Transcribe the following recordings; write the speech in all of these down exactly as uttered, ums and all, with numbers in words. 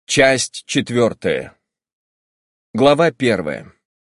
Часть четвертая. Глава первая.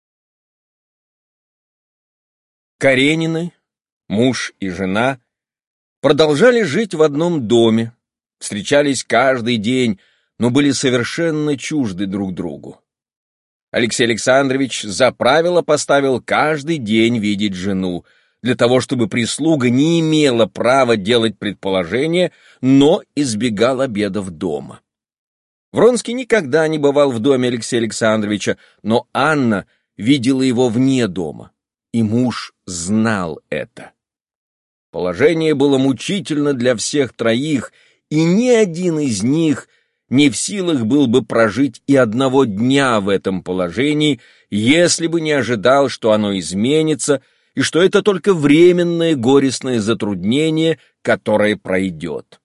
Каренины, муж и жена, продолжали жить в одном доме, встречались каждый день, но были совершенно чужды друг другу. Алексей Александрович за правило поставил каждый день видеть жену, для того, чтобы прислуга не имела права делать предположения, но избегал обедов дома. Вронский никогда не бывал в доме Алексея Александровича, но Анна видела его вне дома, и муж знал это. Положение было мучительно для всех троих, и ни один из них не в силах был бы прожить и одного дня в этом положении, если бы не ожидал, что оно изменится, и что это только временное горестное затруднение, которое пройдет.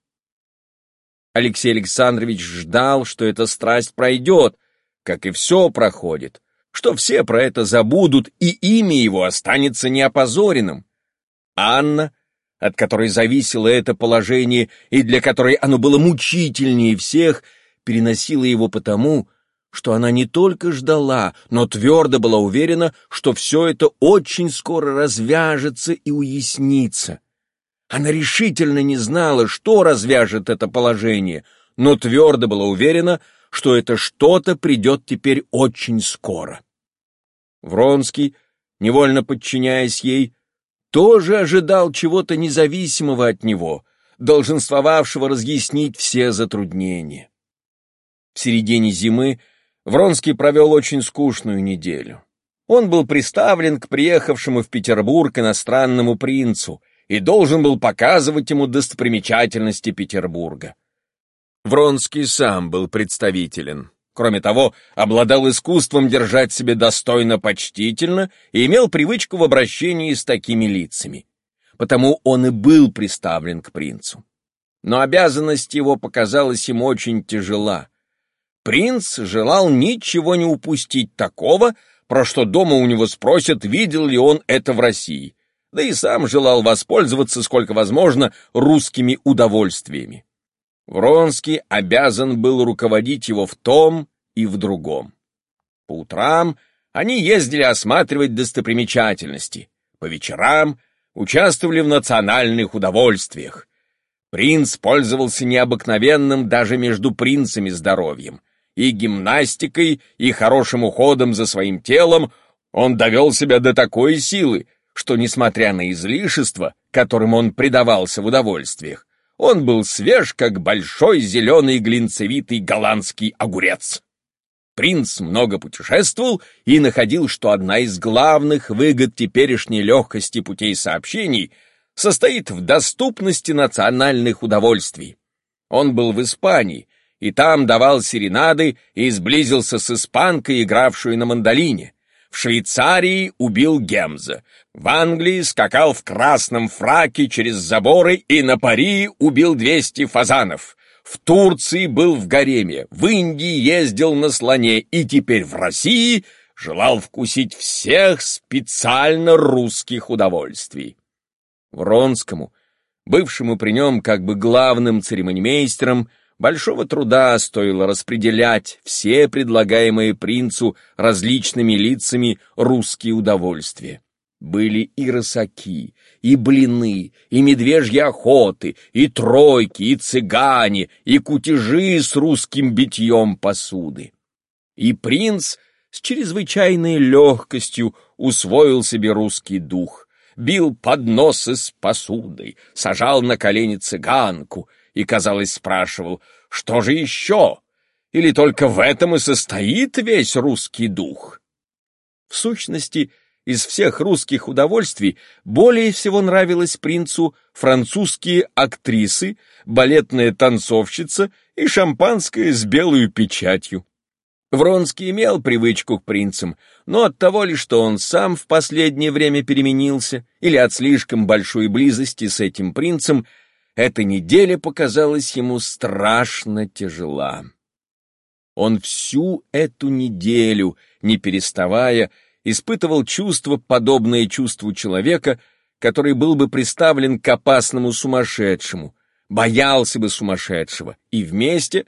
Алексей Александрович ждал, что эта страсть пройдет, как и все проходит, что все про это забудут, и имя его останется неопозоренным. Анна, от которой зависело это положение и для которой оно было мучительнее всех, переносила его потому, что она не только ждала, но твердо была уверена, что все это очень скоро развяжется и уяснится. Она решительно не знала, что развяжет это положение, но твердо была уверена, что это что-то придет теперь очень скоро. Вронский, невольно подчиняясь ей, тоже ожидал чего-то независимого от него, долженствовавшего разъяснить все затруднения. В середине зимы Вронский провел очень скучную неделю. Он был приставлен к приехавшему в Петербург иностранному принцу и должен был показывать ему достопримечательности Петербурга. Вронский сам был представителен. Кроме того, обладал искусством держать себя достойно почтительно и имел привычку в обращении с такими лицами. Потому он и был приставлен к принцу. Но обязанность его показалась ему очень тяжела. Принц желал ничего не упустить такого, про что дома у него спросят, видел ли он это в России, да и сам желал воспользоваться, сколько возможно, русскими удовольствиями. Вронский обязан был руководить его в том и в другом. По утрам они ездили осматривать достопримечательности, по вечерам участвовали в национальных удовольствиях. Принц пользовался необыкновенным даже между принцами здоровьем, и гимнастикой, и хорошим уходом за своим телом. Он довел себя до такой силы, что, несмотря на излишества, которым он предавался в удовольствиях, он был свеж, как большой зеленый глинцевитый голландский огурец. Принц много путешествовал и находил, что одна из главных выгод теперешней легкости путей сообщений состоит в доступности национальных удовольствий. Он был в Испании, и там давал серенады и сблизился с испанкой, игравшей на мандолине. В Швейцарии убил Гемза, в Англии скакал в красном фраке через заборы и на пари убил двести фазанов. В Турции был в гареме, в Индии ездил на слоне и теперь в России желал вкусить всех специально русских удовольствий. Вронскому, бывшему при нем как бы главным церемонимейстером, большого труда стоило распределять все предлагаемые принцу различными лицами русские удовольствия. Были и рысаки, и блины, и медвежьи охоты, и тройки, и цыгане, и кутежи с русским битьем посуды. И принц с чрезвычайной легкостью усвоил себе русский дух, бил подносы с посудой, сажал на колени цыганку и, казалось, спрашивал, что же еще? Или только в этом и состоит весь русский дух? В сущности, из всех русских удовольствий более всего нравилось принцу французские актрисы, балетная танцовщица и шампанское с белой печатью. Вронский имел привычку к принцам, но от того ли, что он сам в последнее время переменился, или от слишком большой близости с этим принцем, эта неделя показалась ему страшно тяжела. Он всю эту неделю, не переставая, испытывал чувство, подобное чувству человека, который был бы приставлен к опасному сумасшедшему, боялся бы сумасшедшего и вместе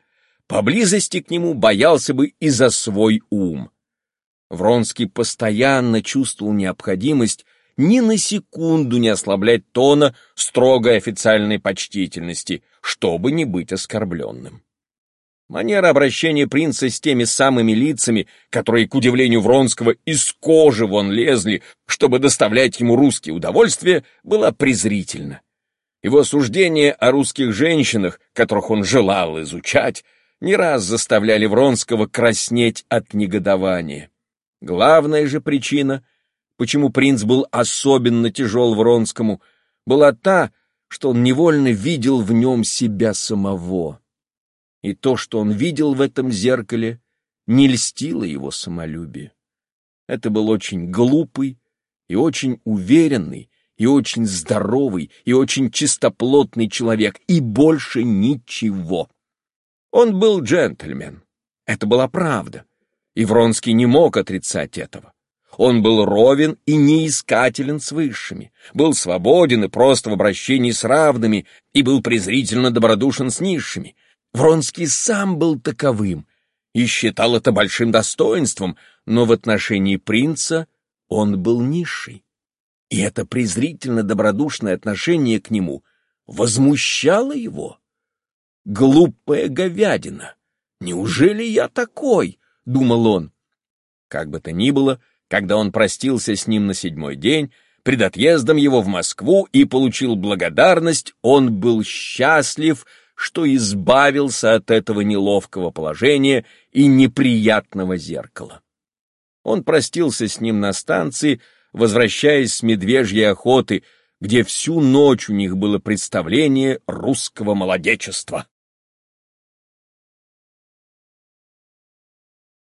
поблизости к нему боялся бы и за свой ум. Вронский постоянно чувствовал необходимость ни на секунду не ослаблять тона строгой официальной почтительности, чтобы не быть оскорбленным. Манера обращения принца с теми самыми лицами, которые, к удивлению Вронского, из кожи вон лезли, чтобы доставлять ему русские удовольствия, была презрительна. Его суждения о русских женщинах, которых он желал изучать, не раз заставляли Вронского краснеть от негодования. Главная же причина, почему принц был особенно тяжел Вронскому, была та, что он невольно видел в нем себя самого. И то, что он видел в этом зеркале, не льстило его самолюбию. Это был очень глупый и очень уверенный, и очень здоровый, и очень чистоплотный человек, и больше ничего. Он был джентльмен. Это была правда, и Вронский не мог отрицать этого. Он был ровен и неискателен с высшими, был свободен и прост в обращении с равными, и был презрительно добродушен с низшими. Вронский сам был таковым и считал это большим достоинством, но в отношении принца он был низший. И это презрительно-добродушное отношение к нему возмущало его. «Глупая говядина! Неужели я такой?» — думал он. Как бы то ни было, когда он простился с ним на седьмой день, пред отъездом его в Москву и получил благодарность, он был счастлив, что избавился от этого неловкого положения и неприятного зеркала. Он простился с ним на станции, возвращаясь с медвежьей охоты, где всю ночь у них было представление русского молодечества.